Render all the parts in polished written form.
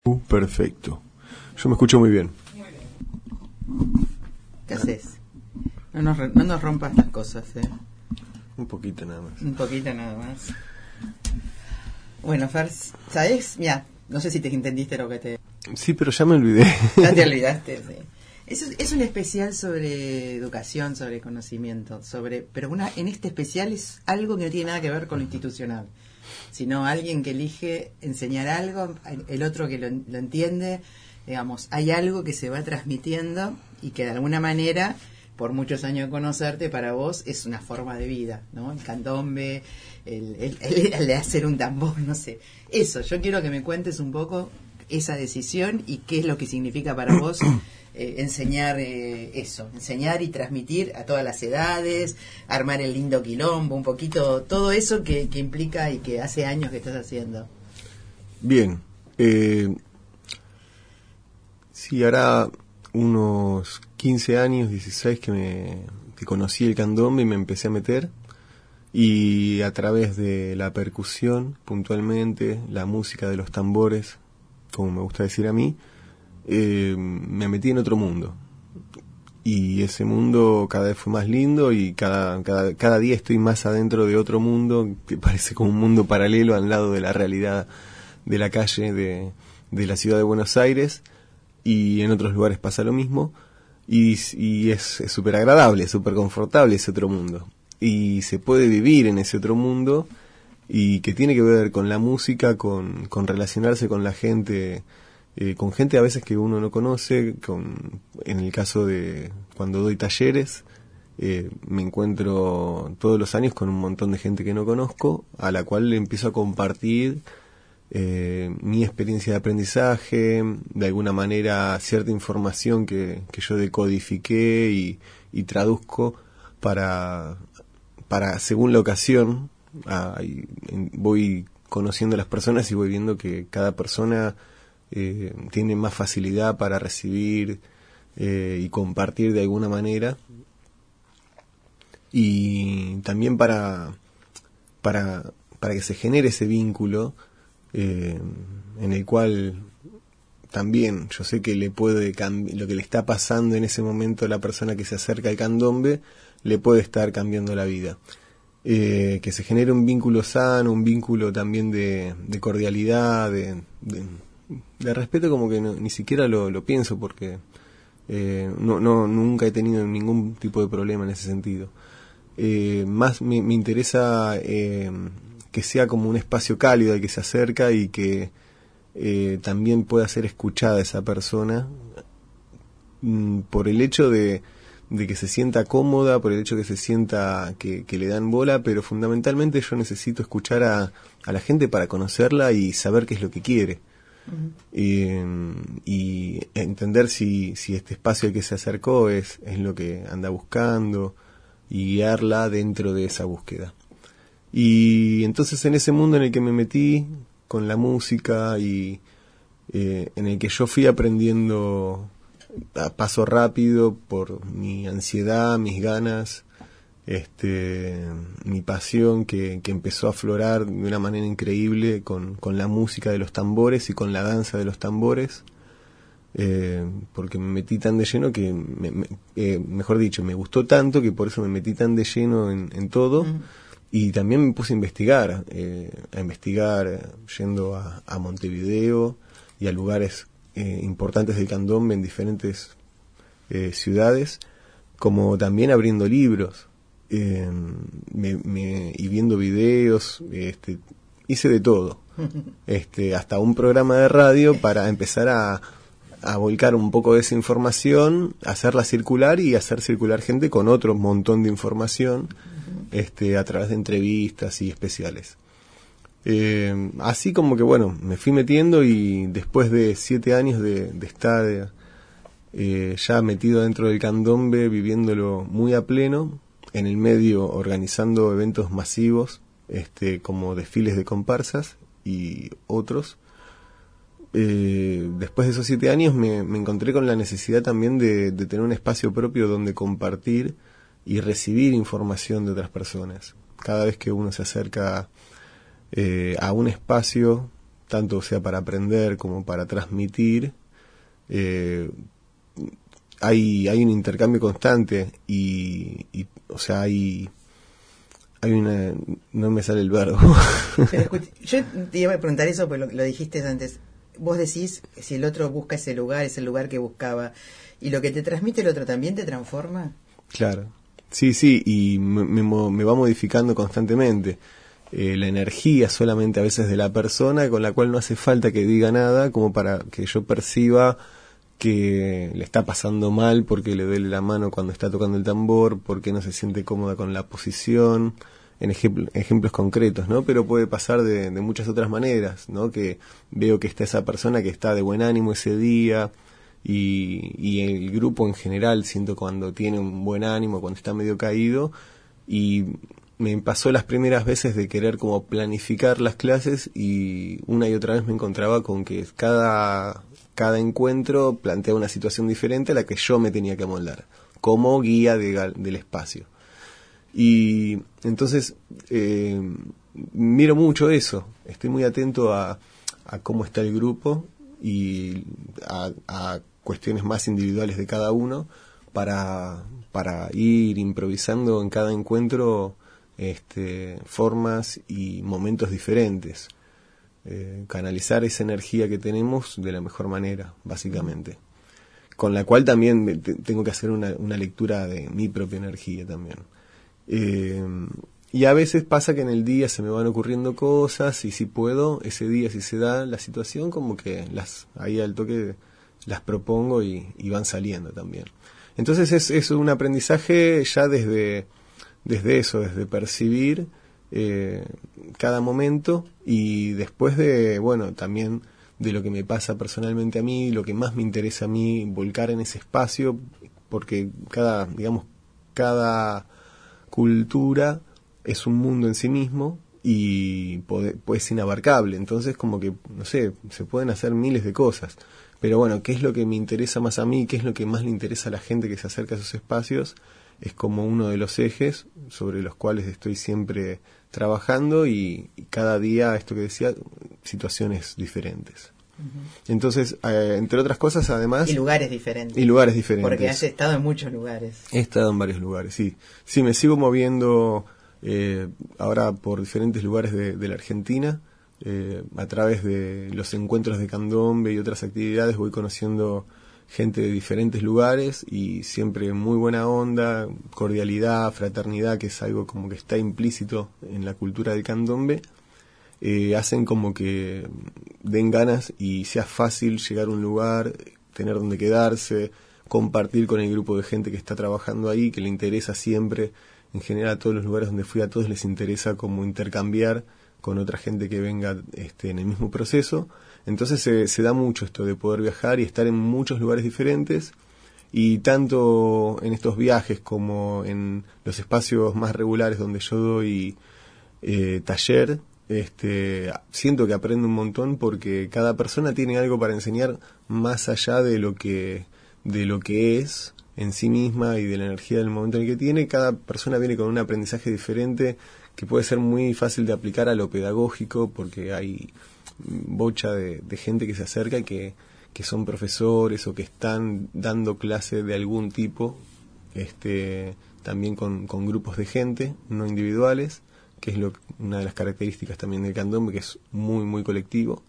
Perfecto. Yo me escucho muy bien. ¿Qué haces? No nos rompas las cosas, Un poquito nada más. Un poquito nada más. Bueno, Fer, ¿sabes? Mira, no sé si te entendiste lo que te... Sí, pero ya me olvidé. Ya te olvidaste, sí. Es un especial sobre educación, sobre conocimiento, pero en este especial es algo que no tiene nada que ver con lo institucional, sino alguien que elige enseñar algo, el otro que lo entiende, digamos, hay algo que se va transmitiendo y que de alguna manera, por muchos años de conocerte, para vos es una forma de vida, ¿no? El candombe, el de hacer un tambor, no sé. Eso, yo quiero que me cuentes un poco esa decisión y qué es lo que significa para vos enseñar enseñar y transmitir a todas las edades, armar el lindo quilombo, un poquito, todo eso que implica y que hace años que estás haciendo. Bien. Sí, hará unos 15 años, 16 que conocí el candombe y me empecé a meter. Y a través de la percusión, puntualmente, la música de los tambores, como me gusta decir a mí, me metí en otro mundo. Y ese mundo cada vez fue más lindo y cada día estoy más adentro de otro mundo que parece como un mundo paralelo al lado de la realidad de la calle de la ciudad de Buenos Aires, y en otros lugares pasa lo mismo, y es súper agradable, súper confortable ese otro mundo. Y se puede vivir en ese otro mundo, y que tiene que ver con la música, con relacionarse con la gente, con gente a veces que uno no conoce, en el caso de cuando doy talleres, me encuentro todos los años con un montón de gente que no conozco, a la cual le empiezo a compartir mi experiencia de aprendizaje, de alguna manera cierta información que yo decodifiqué y traduzco para según la ocasión. Voy conociendo a las personas y voy viendo que cada persona tiene más facilidad para recibir y compartir de alguna manera, y también para que se genere ese vínculo en el cual también yo sé que le puede lo que le está pasando en ese momento a la persona que se acerca al candombe le puede estar cambiando la vida. Que se genere un vínculo sano, un vínculo también de cordialidad, de respeto, como que ni siquiera lo pienso, porque nunca he tenido ningún tipo de problema en ese sentido. Más me interesa que sea como un espacio cálido al que se acerca, y que también pueda ser escuchada esa persona, por el hecho de que se sienta cómoda, por el hecho que se sienta que le dan bola, pero fundamentalmente yo necesito escuchar a la gente para conocerla y saber qué es lo que quiere. Y entender si este espacio al que se acercó es lo que anda buscando, y guiarla dentro de esa búsqueda. Y entonces, en ese mundo en el que me metí con la música, y en el que yo fui aprendiendo a paso rápido por mi ansiedad, mis ganas, mi pasión que empezó a aflorar de una manera increíble con la música de los tambores y con la danza de los tambores, porque me metí tan de lleno que, mejor dicho, me gustó tanto que por eso me metí tan de lleno en todo. Y también me puse a investigar yendo a Montevideo y a lugares importantes del candombe en diferentes ciudades, como también abriendo libros, y viendo videos, hice de todo, hasta un programa de radio para empezar a volcar un poco de esa información, hacerla circular y hacer circular gente con otro montón de información, a través de entrevistas y especiales. Así como que bueno, me fui metiendo, y después de 7 años de estar ya metido dentro del candombe, viviéndolo muy a pleno, en el medio organizando eventos masivos, como desfiles de comparsas y otros, después de esos 7 años me encontré con la necesidad también de tener un espacio propio donde compartir y recibir información de otras personas. Cada vez que uno se acerca a un espacio tanto sea para aprender como para transmitir, hay un intercambio constante o sea, hay una... no me sale el verbo. Pero escuche, yo te iba a preguntar eso, pues lo dijiste antes. Vos decís, si el otro busca ese lugar, es el lugar que buscaba, y lo que te transmite el otro también te transforma. Claro, sí, y me va modificando constantemente. La energía solamente a veces de la persona, con la cual no hace falta que diga nada, como para que yo perciba que le está pasando mal porque le duele la mano cuando está tocando el tambor, porque no se siente cómoda con la posición, en ejemplos concretos, ¿no? Pero puede pasar de muchas otras maneras, ¿no? Que veo que está esa persona que está de buen ánimo ese día, y el grupo en general siento cuando tiene un buen ánimo, cuando está medio caído, y me pasó las primeras veces de querer como planificar las clases, y una y otra vez me encontraba con que cada encuentro plantea una situación diferente a la que yo me tenía que amoldar como guía del espacio. Y entonces miro mucho eso, estoy muy atento a cómo está el grupo y a cuestiones más individuales de cada uno para ir improvisando en cada encuentro formas y momentos diferentes. Canalizar esa energía que tenemos de la mejor manera, básicamente. Con la cual también tengo que hacer una lectura de mi propia energía también. Y a veces pasa que en el día se me van ocurriendo cosas, y si puedo, ese día, si se da la situación, como que ahí al toque las propongo y van saliendo también. Entonces es un aprendizaje ya desde eso, desde percibir cada momento, y después también de lo que me pasa personalmente a mí, lo que más me interesa a mí, volcar en ese espacio, porque cada cultura es un mundo en sí mismo y es inabarcable, entonces como que, no sé, se pueden hacer miles de cosas, pero bueno, ¿qué es lo que me interesa más a mí? ¿Qué es lo que más le interesa a la gente que se acerca a esos espacios? Es como uno de los ejes sobre los cuales estoy siempre trabajando, y cada día, esto que decía, situaciones diferentes. Uh-huh. Entonces, entre otras cosas, además... Y lugares diferentes. Porque has estado en muchos lugares. He estado en varios lugares, sí. Sí, me sigo moviendo ahora por diferentes lugares de la Argentina. A través de los encuentros de candombe y otras actividades voy conociendo gente de diferentes lugares, y siempre muy buena onda, cordialidad, fraternidad, que es algo como que está implícito en la cultura del candombe, hacen como que den ganas y sea fácil llegar a un lugar, tener donde quedarse, compartir con el grupo de gente que está trabajando ahí, que le interesa siempre. En general, a todos los lugares donde fui, a todos les interesa como intercambiar con otra gente que venga en el mismo proceso. Entonces se da mucho esto de poder viajar y estar en muchos lugares diferentes, y tanto en estos viajes como en los espacios más regulares donde yo doy taller, siento que aprendo un montón, porque cada persona tiene algo para enseñar más allá de lo que es en sí misma y de la energía del momento en el que tiene. Cada persona viene con un aprendizaje diferente que puede ser muy fácil de aplicar a lo pedagógico, porque hay bocha de gente que se acerca y que son profesores o que están dando clase de algún tipo, también con grupos de gente, no individuales, que es una de las características también del candombe, que es muy, muy colectivo.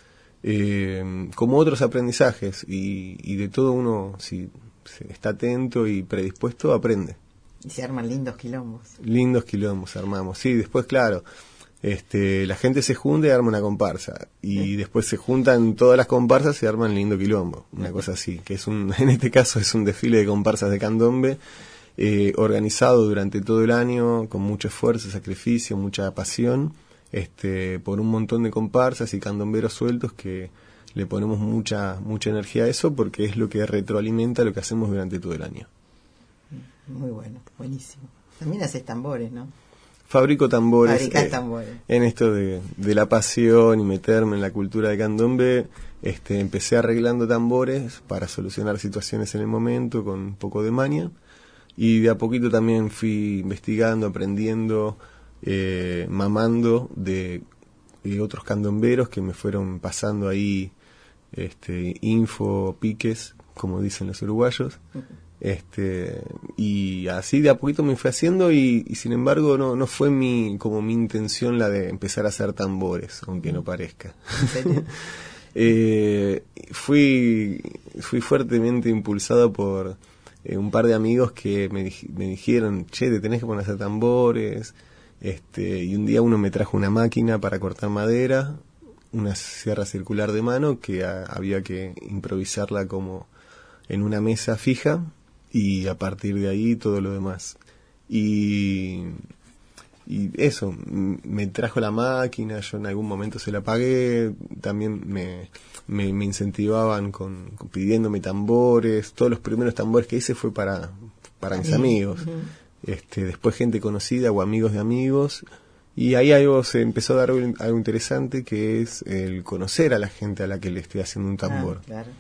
Como otros aprendizajes, y de todo uno, si está atento y predispuesto, aprende. Y se arman lindos quilombos. Lindos quilombos armamos, sí. Después, claro, la gente se junta y arma una comparsa, y después se juntan todas las comparsas y arman lindo quilombo, una cosa así, que en este caso es un desfile de comparsas de candombe, organizado durante todo el año, con mucho esfuerzo, sacrificio, mucha pasión, por un montón de comparsas y candomberos sueltos que le ponemos mucha energía a eso, porque es lo que retroalimenta lo que hacemos durante todo el año. Muy bueno, buenísimo. También haces tambores, ¿no? Fabrico tambores. Fabricás tambores. En esto de la pasión y meterme en la cultura de candombe, empecé arreglando tambores para solucionar situaciones en el momento con un poco de maña, y de a poquito también fui investigando, aprendiendo, mamando de otros candomberos que me fueron pasando ahí info, piques, como dicen los uruguayos. Y así de a poquito me fui haciendo y sin embargo no fue como mi intención la de empezar a hacer tambores, aunque no parezca. ¿En serio? Fui fuertemente impulsado por un par de amigos que me dijeron, che, te tenés que poner a hacer tambores. Y un día uno me trajo una máquina para cortar madera, una sierra circular de mano que había que improvisarla como en una mesa fija, y a partir de ahí todo lo demás. Y eso, me trajo la máquina, yo en algún momento se la pagué, también me incentivaban pidiéndome tambores. Todos los primeros tambores que hice fue para mis amigos. Después gente conocida o amigos de amigos, y ahí se empezó a dar algo interesante, que es el conocer a la gente a la que le estoy haciendo un tambor. Claro.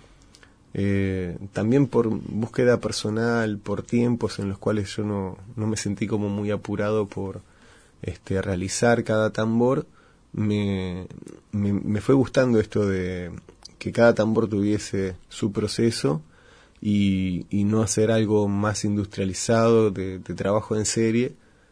También por búsqueda personal, por tiempos en los cuales yo no me sentí como muy apurado por realizar cada tambor, me fue gustando esto de que cada tambor tuviese su proceso y no hacer algo más industrializado de trabajo en serie,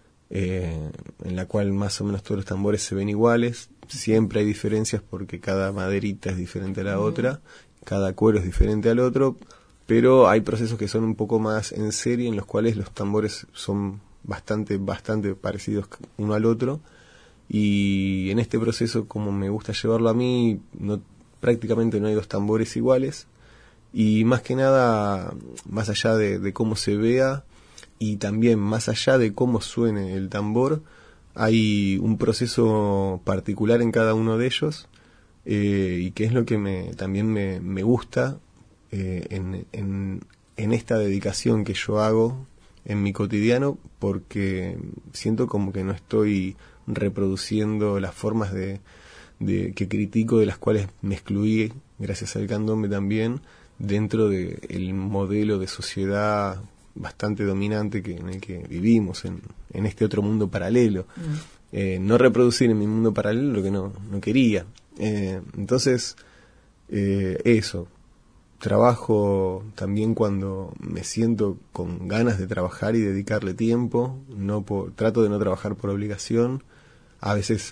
en la cual más o menos todos los tambores se ven iguales. Siempre hay diferencias porque cada maderita es diferente a la otra, cada cuero es diferente al otro, pero hay procesos que son un poco más en serie, en los cuales los tambores son bastante parecidos uno al otro. Y en este proceso, como me gusta llevarlo a mí, prácticamente no hay dos tambores iguales, y más que nada, más allá de cómo se vea y también más allá de cómo suene el tambor, hay un proceso particular en cada uno de ellos, y que es lo que también me gusta en esta dedicación que yo hago en mi cotidiano, porque siento como que no estoy reproduciendo las formas que critico, de las cuales me excluí gracias al candombe también, dentro del modelo de sociedad bastante dominante en el que vivimos, en este otro mundo paralelo. No reproducir en mi mundo paralelo lo que no quería. Entonces, eso. Trabajo también cuando me siento con ganas de trabajar y dedicarle tiempo. Trato de no trabajar por obligación. A veces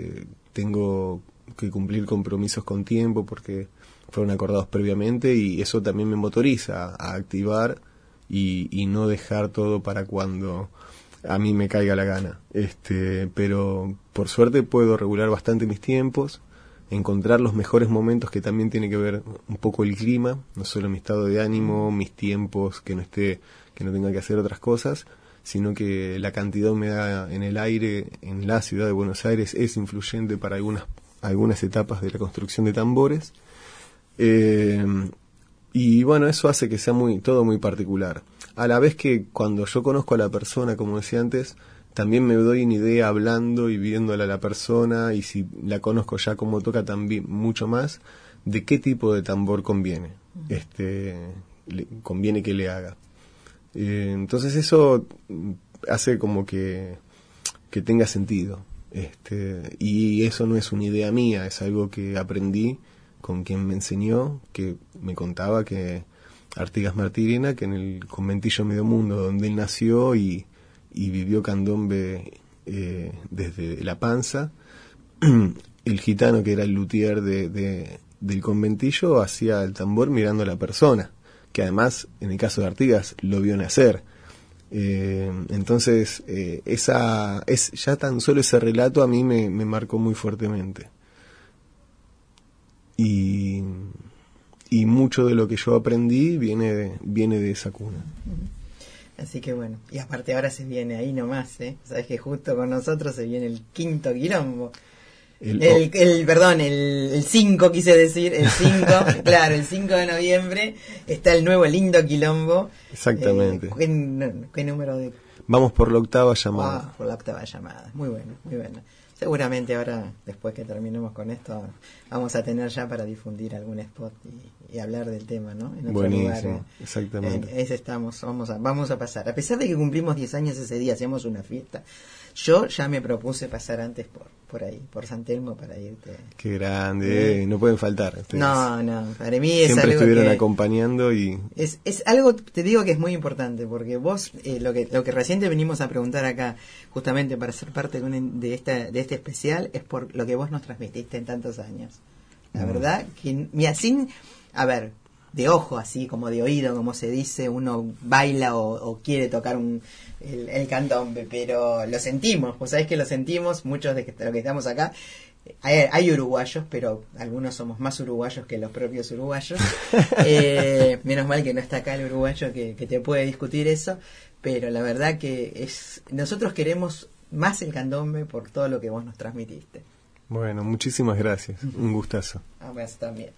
tengo que cumplir compromisos con tiempo porque fueron acordados previamente, y eso también me motoriza a activar y no dejar todo para cuando a mí me caiga la gana. Pero por suerte puedo regular bastante mis tiempos, encontrar los mejores momentos, que también tiene que ver un poco el clima, no solo mi estado de ánimo, mis tiempos, que no tenga que hacer otras cosas, sino que la cantidad de humedad en el aire en la ciudad de Buenos Aires es influyente para algunas etapas de la construcción de tambores. Y bueno, eso hace que sea todo muy particular. A la vez que cuando yo conozco a la persona, como decía antes, también me doy una idea hablando y viéndola a la persona, y si la conozco ya como toca, también mucho más, de qué tipo de tambor conviene. Conviene que le haga. Entonces eso hace como que tenga sentido. Y eso no es una idea mía, es algo que aprendí con quien me enseñó, que me contaba que Artigas Martirena, que en el conventillo Medio Mundo, donde él nació y vivió candombe desde la panza, el gitano, que era el luthier del conventillo, hacía el tambor mirando a la persona, que además, en el caso de Artigas, lo vio nacer. Entonces, ya tan solo ese relato a mí me marcó muy fuertemente. Y mucho de lo que yo aprendí viene de esa cuna. Así que bueno, y aparte ahora se viene ahí nomás, sabes que justo con nosotros se viene el quinto quilombo. El 5 quise decir, el 5, claro, el 5 de noviembre está el nuevo lindo quilombo. Exactamente. ¿Qué número de...? Vamos por la octava llamada. Por la octava llamada, muy bueno, muy bueno. Seguramente ahora, después que terminemos con esto, vamos a tener ya para difundir algún spot y hablar del tema, ¿no? En otro Buenísimo, lugar, exactamente. ese estamos, vamos a pasar. A pesar de que cumplimos 10 años ese día, hacemos una fiesta. Yo ya me propuse pasar antes por ahí, por San Telmo, para irte. Qué grande, no pueden faltar. Ustedes. No, para mí es siempre algo estuvieron que acompañando y... Es algo, te digo que es muy importante, porque vos, lo que recién te venimos a preguntar acá, justamente para ser parte de este especial, es por lo que vos nos transmitiste en tantos años. La verdad que, mira, a ver, de ojo, así como de oído, como se dice, uno baila o quiere tocar el candombe, pero lo sentimos, vos sabés que lo sentimos, muchos de los que estamos acá. Hay uruguayos, pero algunos somos más uruguayos que los propios uruguayos. Menos mal que no está acá el uruguayo que te puede discutir eso, pero la verdad que nosotros queremos más el candombe por todo lo que vos nos transmitiste. Bueno, muchísimas gracias, un gustazo. A ver, también.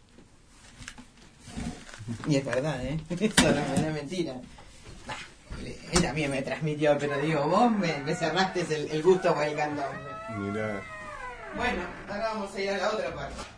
Y es verdad, eso no es mentira. Él también me transmitió, pero digo, vos me cerraste el gusto por el candombe. Mirá. Bueno, ahora vamos a ir a la otra parte.